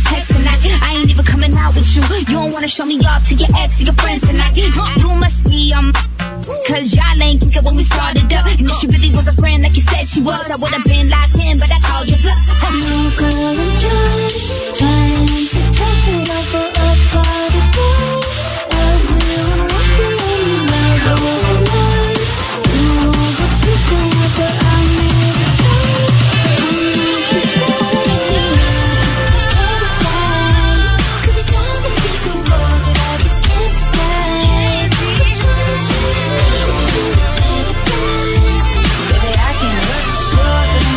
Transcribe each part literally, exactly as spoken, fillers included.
text tonight. I ain't even coming out with you. You don't wanna show me off to your ex or your friends tonight. You must be um, cause y'all ain't think it when we started up. And if she really was a friend like you said she was, I would've been locked in, but I called you bluff. No girl, I'm just trying to take it over a party boy. Everyone wants to let me know the whole life. You know what you think, but I need to tell you. I need to tell you. Can't decide. Could be time between two roads that I just can't decide. Which one is it? Baby, I can't hurt you, sure, but I'm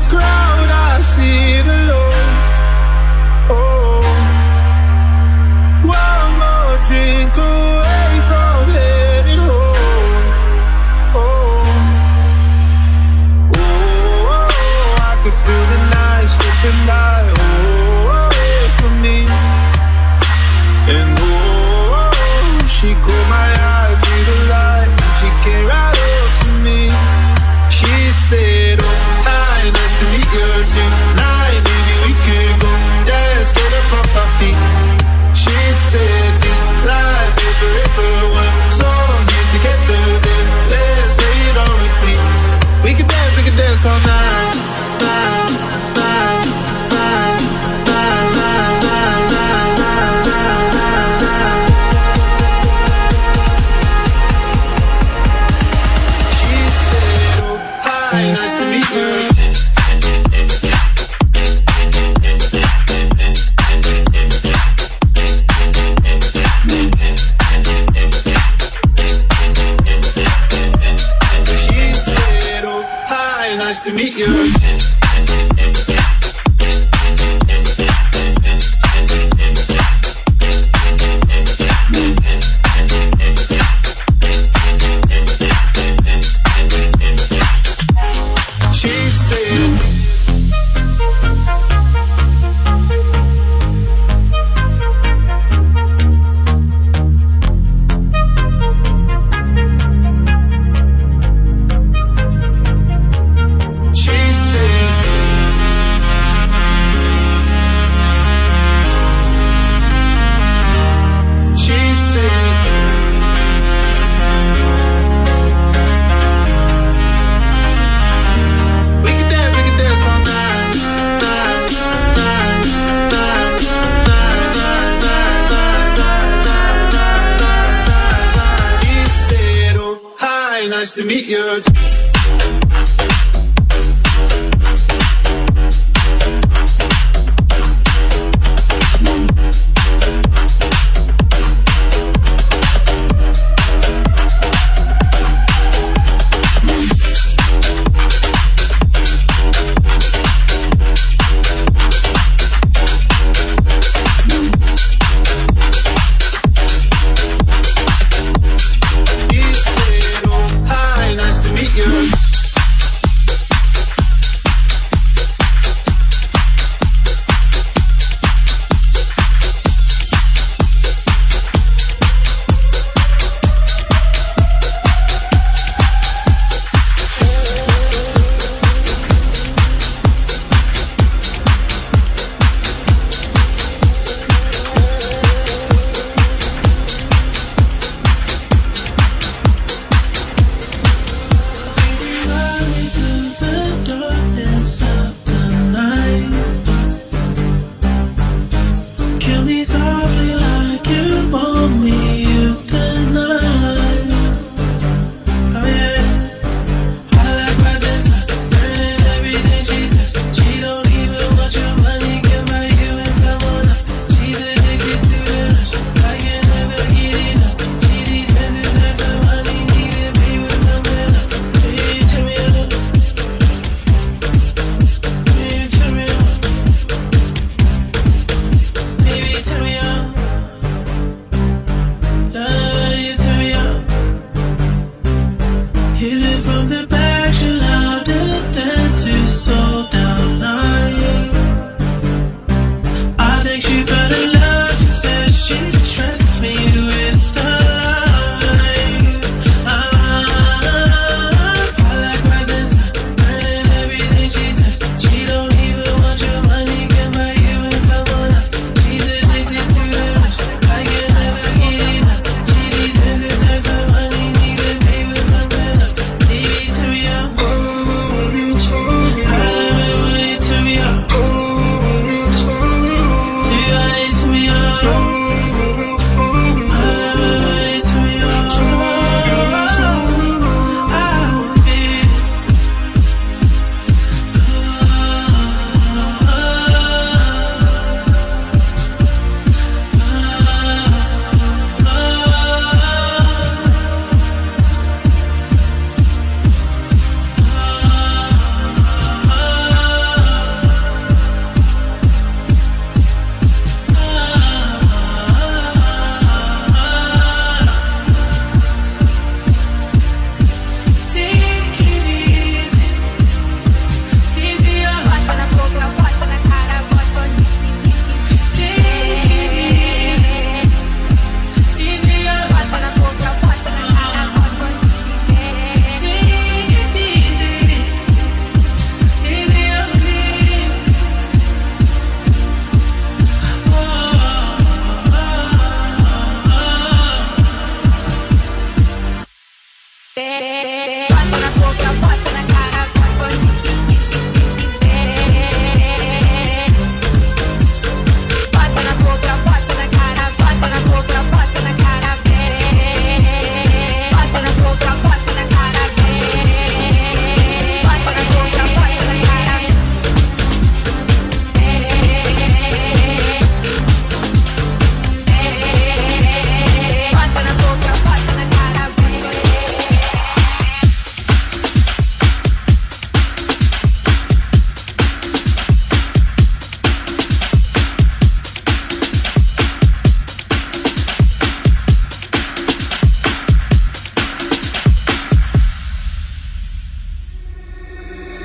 crowd, I see it alone. Oh, one more drink away from heading home. Oh, oh, oh, I can feel the night slipping by. Oh, away from me. And oh, oh, she caught my eye through the light. She came right up to me. She said, oh, hi, nice to meet you tonight. Maybe we could go dance, get up off our feet. She said, this life is forever. One song here together, then let's play it on repeat. We can dance, we can dance all night, night, night, night, night, night, night, night, night, night. She said, oh, hi, nice to meet you. Nice to meet you. She said, nice to meet you.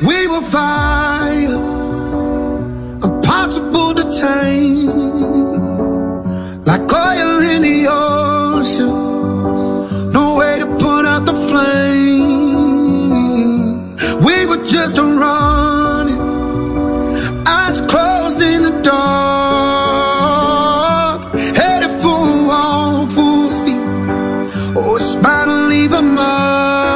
We were fire, impossible to tame, like oil in the ocean, no way to put out the flame. We were just running, eyes closed in the dark, headed for a wall full speed, oh, it's bound to leave a mark.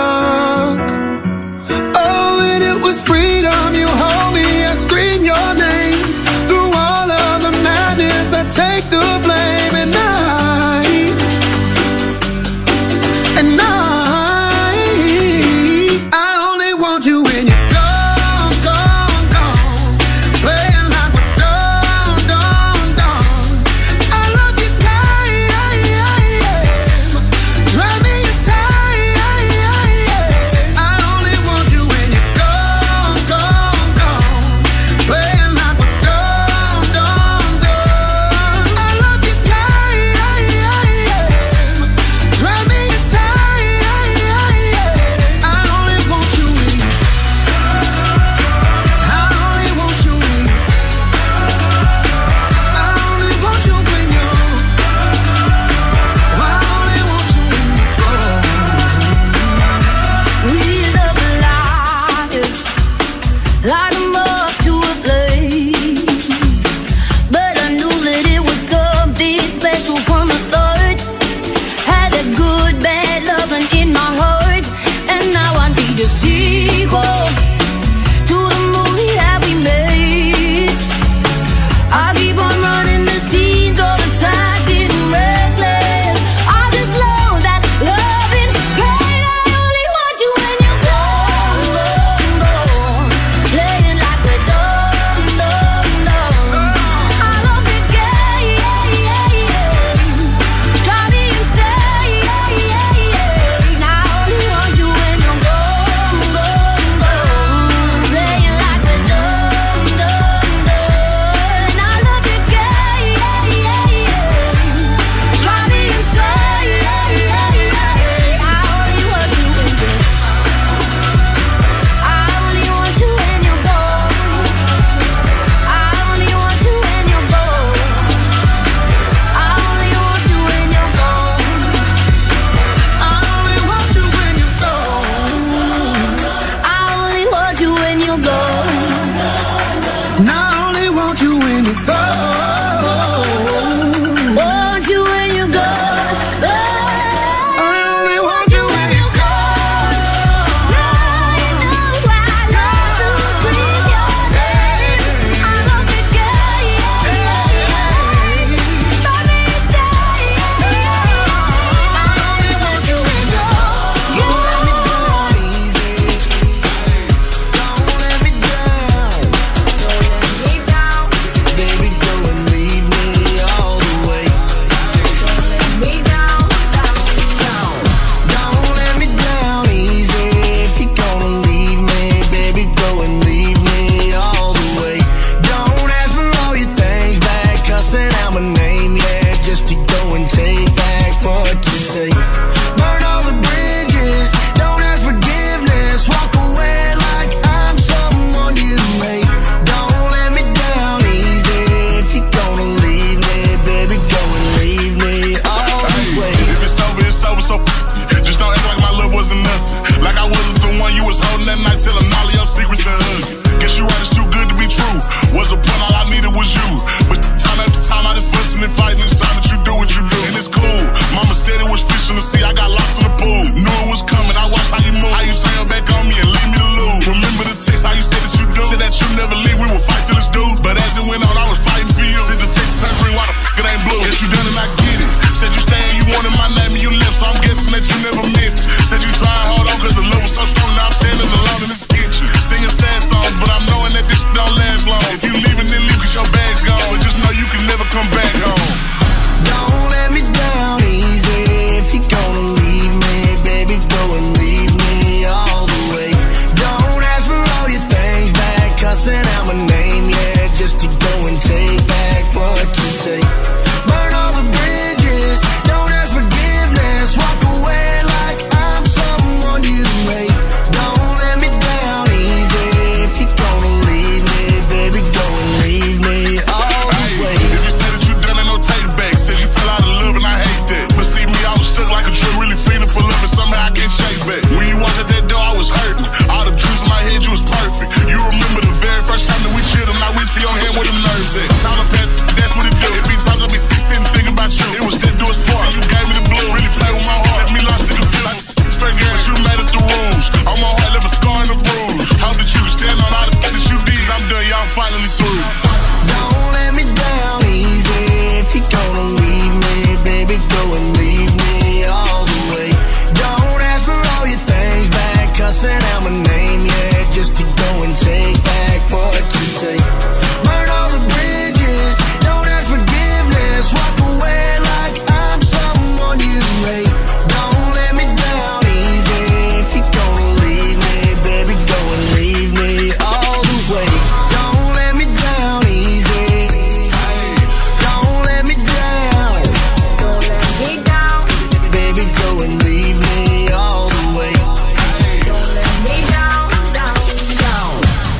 Take the blame, and I, and I, I only want you when you're gone, gone, gone, playing like we're done, done, done. I love you, time, drive me insane. I only want you when you're gone, gone, gone, playing like we're done, done, done. Said you tried hard on cause the love was so strong. Now I'm standing alone in this kitchen. take back what you say. Burn all the bridges, don't ask forgiveness. Walk away like I'm someone you hate. Don't let me down easy. If you're gonna leave me, baby, go and leave me all the way. Don't let me down easy. Don't let me down. Don't let me down. Baby, go and leave me all the way. Don't let me down, down, down.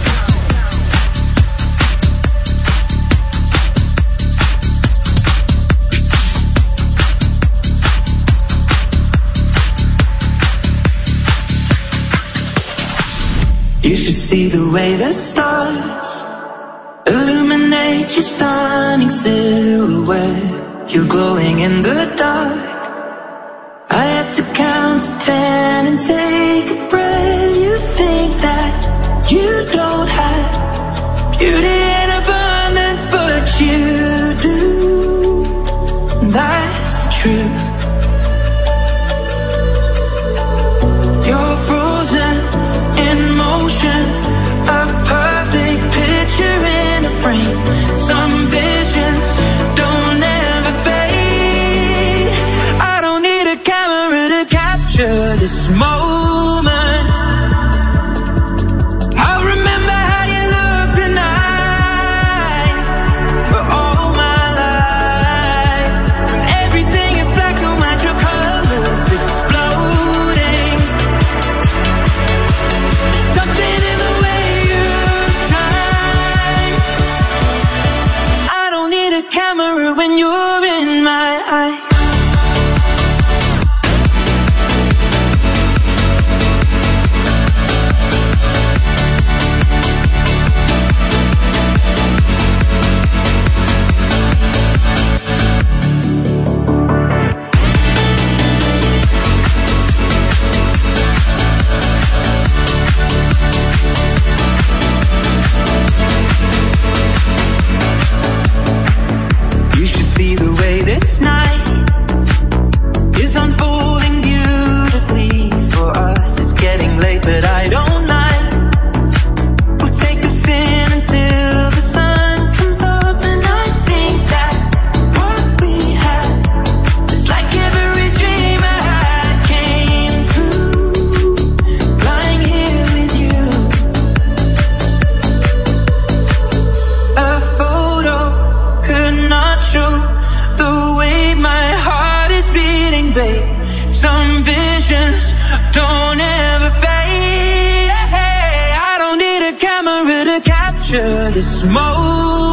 You should see the way the stars illuminate your stunning silhouette. You're glowing in the dark. I had to count to ten and take a breath. You think that you don't have beauty in abundance, but you do. That's the truth. You're frozen in motion, a perfect picture in a frame. Some visions don't ever fade. I don't need a camera to capture this moment. I'll remember how you look tonight for all my life. When everything is black and white, your colors exploding. Something in the way you shine. I don't need a camera when you're in my eye. You should see the way this night is unfolding beautifully for us. It's getting late, but I don't mind. We'll take us in until the sun comes up, and I think that what we had, just like every dream I had, came true. Lying here with you, a photo could not show the way my heart is beating, babe. Some visions don't ever fade. I don't need a camera to capture this moment.